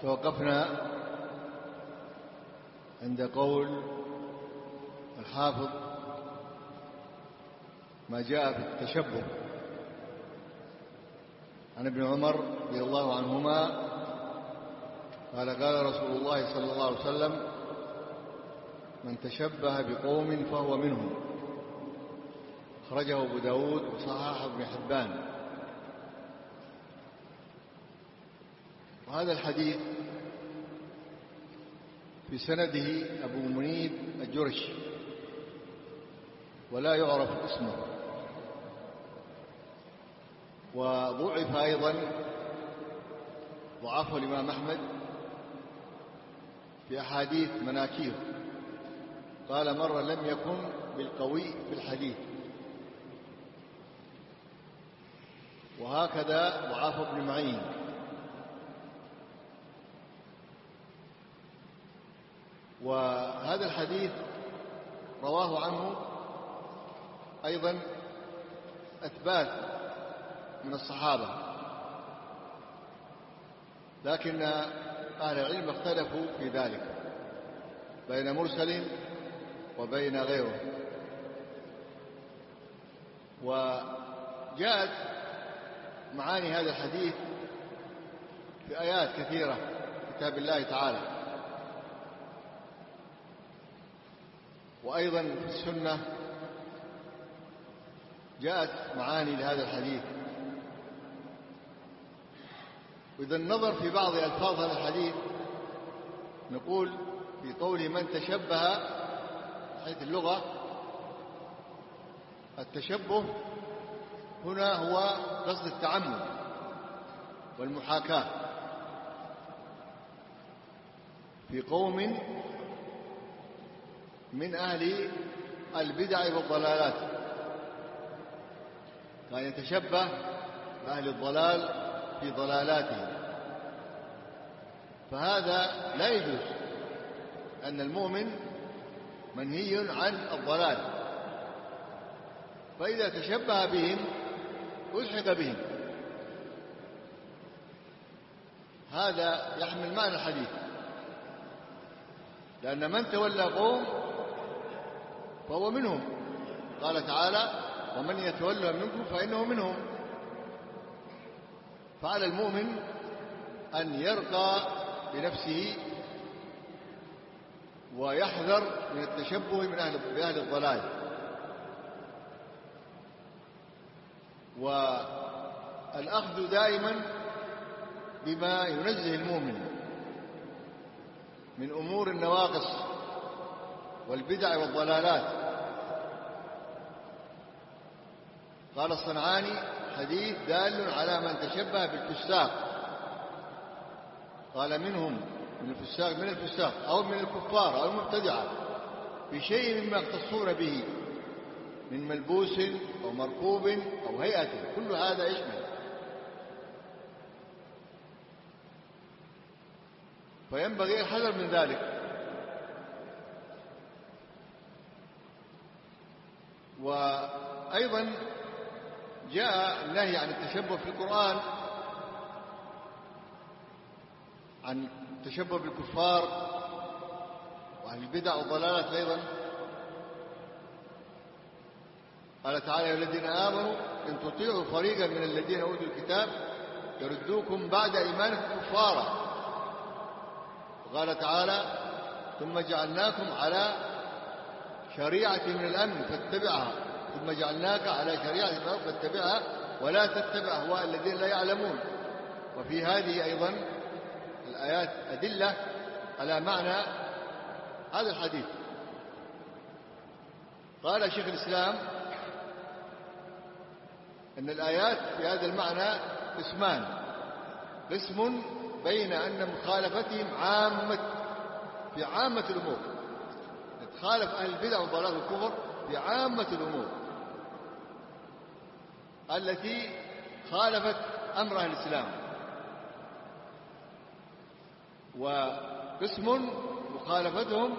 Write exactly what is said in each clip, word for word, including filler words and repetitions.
توقفنا عند قول الحافظ ما جاء في التشبه عن ابن عمر رضي الله عنهما قال قال رسول الله صلى الله عليه وسلم من تشبه بقوم فهو منهم، أخرجه أبو داود وصححه ابن حبان. وهذا الحديث في سنده أبو منيب الجرشي ولا يعرف اسمه، وضعف أيضا، ضعفه الإمام أحمد في أحاديث مناكير، قال مرة لم يكن بالقوي في الحديث. وهكذا ضعف ابن معين. وهذا الحديث رواه عنه أيضا أثبات من الصحابة، لكن أهل العلم اختلفوا في ذلك بين مرسل وبين غيره. وجاءت معاني هذا الحديث في آيات كثيرة في كتاب الله تعالى، وأيضا في السنة جاءت معاني لهذا الحديث. وإذا النظر في بعض ألفاظ هذا الحديث نقول في قول من تشبه، حيث اللغة التشبه هنا هو قصد التعمد والمحاكاة في قوم من أهل البدع والضلالات، كان يتشبه بأهل الضلال في ضلالاتهم، فهذا لا يجوز، أن المؤمن منهي عن الضلال، فإذا تشبه بهم ألحق بهم. هذا يحمل معنى الحديث، لأن من تولى قوم فهو منهم، قال تعالى ومن يتولى منكم فإنه منهم. فعلى المؤمن أن يرقى بنفسه ويحذر من التشبه من أهل بأهل الضلال. والأخذ دائما بما ينزه المؤمن من أمور النواقص والبدع والضلالات. قال الصنعاني حديث دال على من تشبه بالفساق، قال منهم من الفساق من الفساق أو من الكفار أو المبتدعة بشيء مما يختصون به من ملبوس أو مركوب أو هيئة، كل هذا يشمل. فينبغي الحذر من ذلك. وأيضا جاء النهي عن التشبه في القرآن، عن التشبه بالكفار وأهل البدع والضلالات أيضا. قال تعالى يا الذين آمنوا إن تطيعوا فريقا من الذين أوتوا الكتاب يردوكم بعد إيمانكم كفارا. وقال تعالى ثم جعلناكم على شريعة من الأمن فاتبعها، ثم جعلناك على شريعة من الأمن فاتبعها ولا تتبع أهواء الذين لا يعلمون. وفي هذه أيضا الآيات أدلة على معنى هذا الحديث. قال شيخ الإسلام أن الآيات في هذا المعنى قسمان: قسم بين أن مخالفتهم عامة في عامة الأمور، تخالف أهل البدع والضلال والكفر في عامة الأمور التي خالفت أمر أهل الإسلام، وقسم مخالفتهم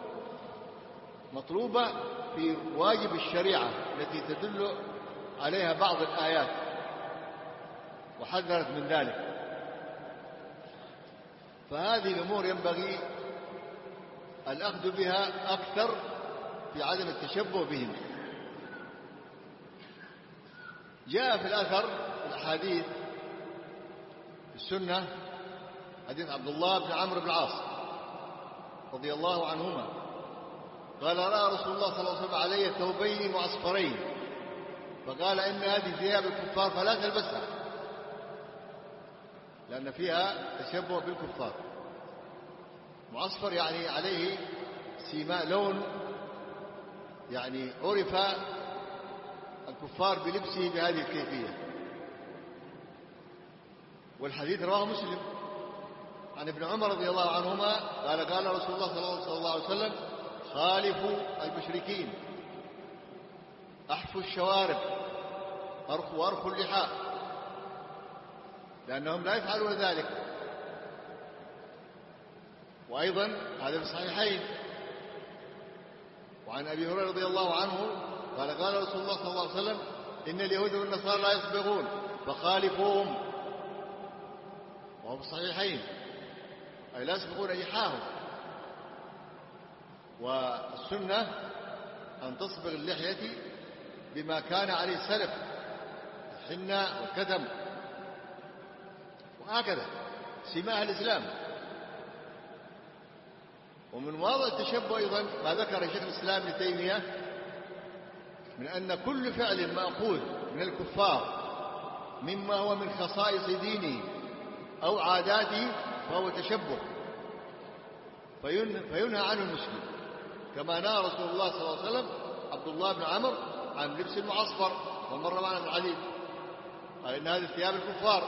مطلوبة في واجب الشريعة التي تدل عليها بعض الآيات وحذرت من ذلك. فهذه الأمور ينبغي الأخذ بها أكثر في عدم التشبه بهم. جاء في الأثر في الأحاديث في السنة حديث عبد الله بن عمرو بن العاص رضي الله عنهما قال: رأى رسول الله صلى الله عليه وسلم علي ثوبين معصفرين فقال: إن هذه ثياب الكفار فلا تلبسها، لأن فيها تشبه بالكفار. معصفر يعني عليه سيماء، لون، يعني عرف الكفار بلبسه بهذه الكيفية. والحديث رواه مسلم عن ابن عمر رضي الله عنهما قال: قال رسول الله صلى الله عليه وسلم: خالفوا المشركين، أحفوا الشوارب، أرخوا أرخوا اللحاء، لأنهم لا يفعلون ذلك. وأيضا هذا في الصحيحين وعن أبي هريرة رضي الله عنه قال: قال رسول الله صلى الله عليه وسلم: إن اليهود والنصارى لا يصبغون فخالفوهم. وهو في الصحيحين، أي لا يصبغون لحاهم. والسنة أن تصبغ اللحية بما كان عليه السلف، الحنة والكتم، وهكذا سماها الإسلام. ومن واضح التشبه أيضا ما ذكر شيخ الإسلام ابن تيمية من أن كل فعل مأخوذ من الكفار مما هو من خصائص دينه أو عاداته فهو تشبه، فينهى عنه المسلم، كما نهى رسول الله صلى الله عليه وسلم عبد الله بن عمرو عن لبس المعصفر، ومر معنا الحديث قال إن هذه ثياب الكفار.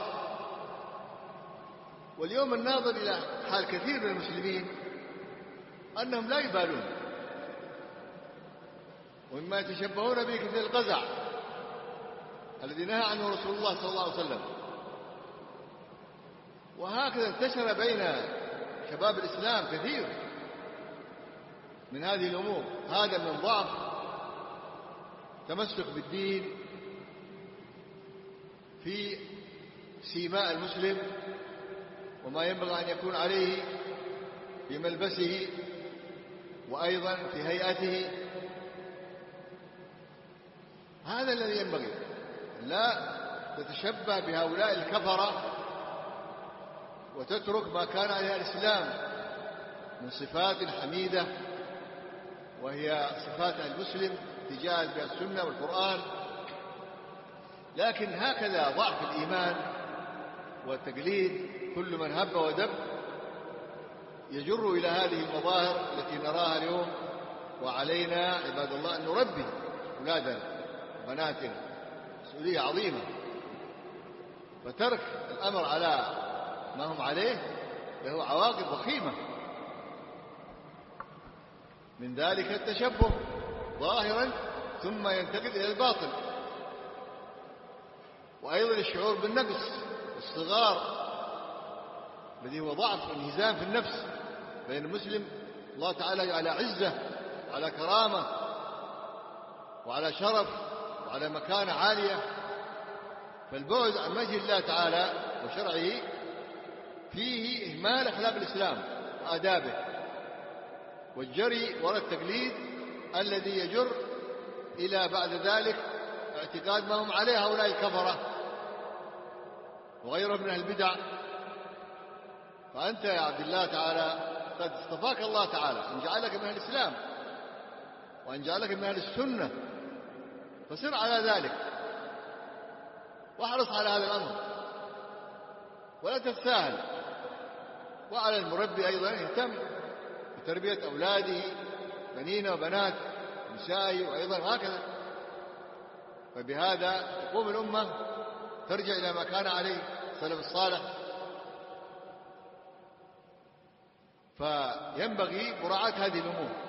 واليوم الناظر إلى حال كثير من المسلمين أنهم لا يبالون، ومما يتشبهون به كثير القزع الذي نهى عنه رسول الله صلى الله عليه وسلم. وهكذا انتشر بين شباب الإسلام كثير من هذه الأمور. هذا من ضعف تمسك بالدين في سيماء المسلم وما ينبغي أن يكون عليه في ملبسه وأيضا في هيئته. هذا الذي ينبغي، لا تتشبه بهؤلاء الكفرة وتترك ما كان عليه الإسلام من صفات حميدة، وهي صفات المسلم تجاه السنة والقرآن. لكن هكذا ضعف الإيمان والتقليد، كل من هب ودب يجر إلى هذه المظاهر التي نراها اليوم. وعلينا عباد الله أن نربي أولادنا وبناتنا، مسؤولية عظيمة. فترك الأمر على ما هم عليه له عواقب وخيمة، من ذلك التشبه ظاهرا ثم ينتقل إلى الباطل، وأيضا الشعور بالنقص والصغار الذي هو ضعف وانهزام في النفس. بين المسلم الله تعالى على عزة وعلى كرامة وعلى شرف وعلى مكانة عالية، فالبعد عن وجه الله تعالى وشرعه فيه إهمال أخلاق الإسلام وآدابه، والجري وراء التقليد الذي يجر إلى بعد ذلك اعتقاد ما هم عليه هؤلاء الكفرة وغيرهم من البدع. فأنت يا عبد الله تعالى قد اصطفاك الله تعالى أن جعلك من أهل الإسلام وأن جعلك من أهل السنة، فسر على ذلك واحرص على هذا الأمر ولا تتساهل. وعلى المربي أيضا يهتم بتربية أولاده، بنين وبنات، نسائه، وأيضا هكذا. فبهذا تقوم الأمة ترجع إلى ما كان عليه السلف الصالح. فينبغي مراعاة هذه الأمور.